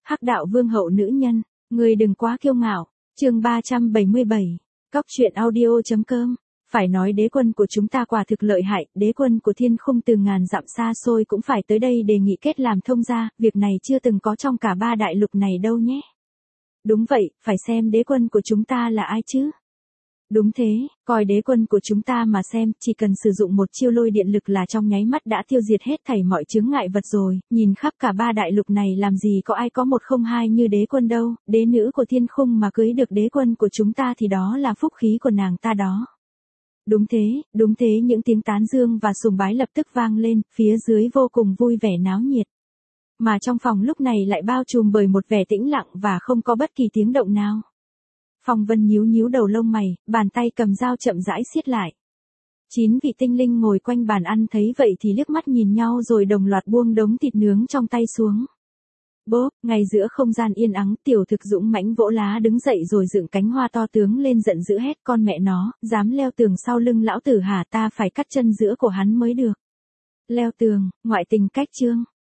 Hắc đạo vương hậu nữ nhân, người đừng quá kiêu ngạo. Chương 377. Cóc truyện audio.com. Phải nói đế quân của chúng ta quả thực lợi hại, đế quân của thiên khung từ ngàn dặm xa xôi cũng phải tới đây đề nghị kết làm thông gia, việc này chưa từng có trong cả ba đại lục này đâu nhé. Đúng vậy, phải xem đế quân của chúng ta là ai chứ. Đúng thế, coi đế quân của chúng ta mà xem, chỉ cần sử dụng một chiêu lôi điện lực là trong nháy mắt đã tiêu diệt hết thảy mọi chướng ngại vật rồi, nhìn khắp cả ba đại lục này làm gì có ai có một không hai như đế quân đâu, đế nữ của thiên khung mà cưới được đế quân của chúng ta thì đó là phúc khí của nàng ta đó. Đúng thế, những tiếng tán dương và sùng bái lập tức vang lên, phía dưới vô cùng vui vẻ náo nhiệt. Mà trong phòng lúc này lại bao trùm bởi một vẻ tĩnh lặng và không có bất kỳ tiếng động nào. Phong Vân nhíu đầu lông mày, bàn tay cầm dao chậm rãi siết lại. 9 vị tinh linh ngồi quanh bàn ăn thấy vậy thì liếc mắt nhìn nhau rồi đồng loạt buông đống thịt nướng trong tay xuống. Bốp, ngay giữa không gian yên ắng, Tiểu Thực dũng mãnh vỗ lá đứng dậy rồi dựng cánh hoa to tướng lên giận dữ hét: con mẹ nó, dám leo tường sau lưng lão tử hả, ta phải cắt chân giữa của hắn mới được. Leo tường, ngoại tình cách chương.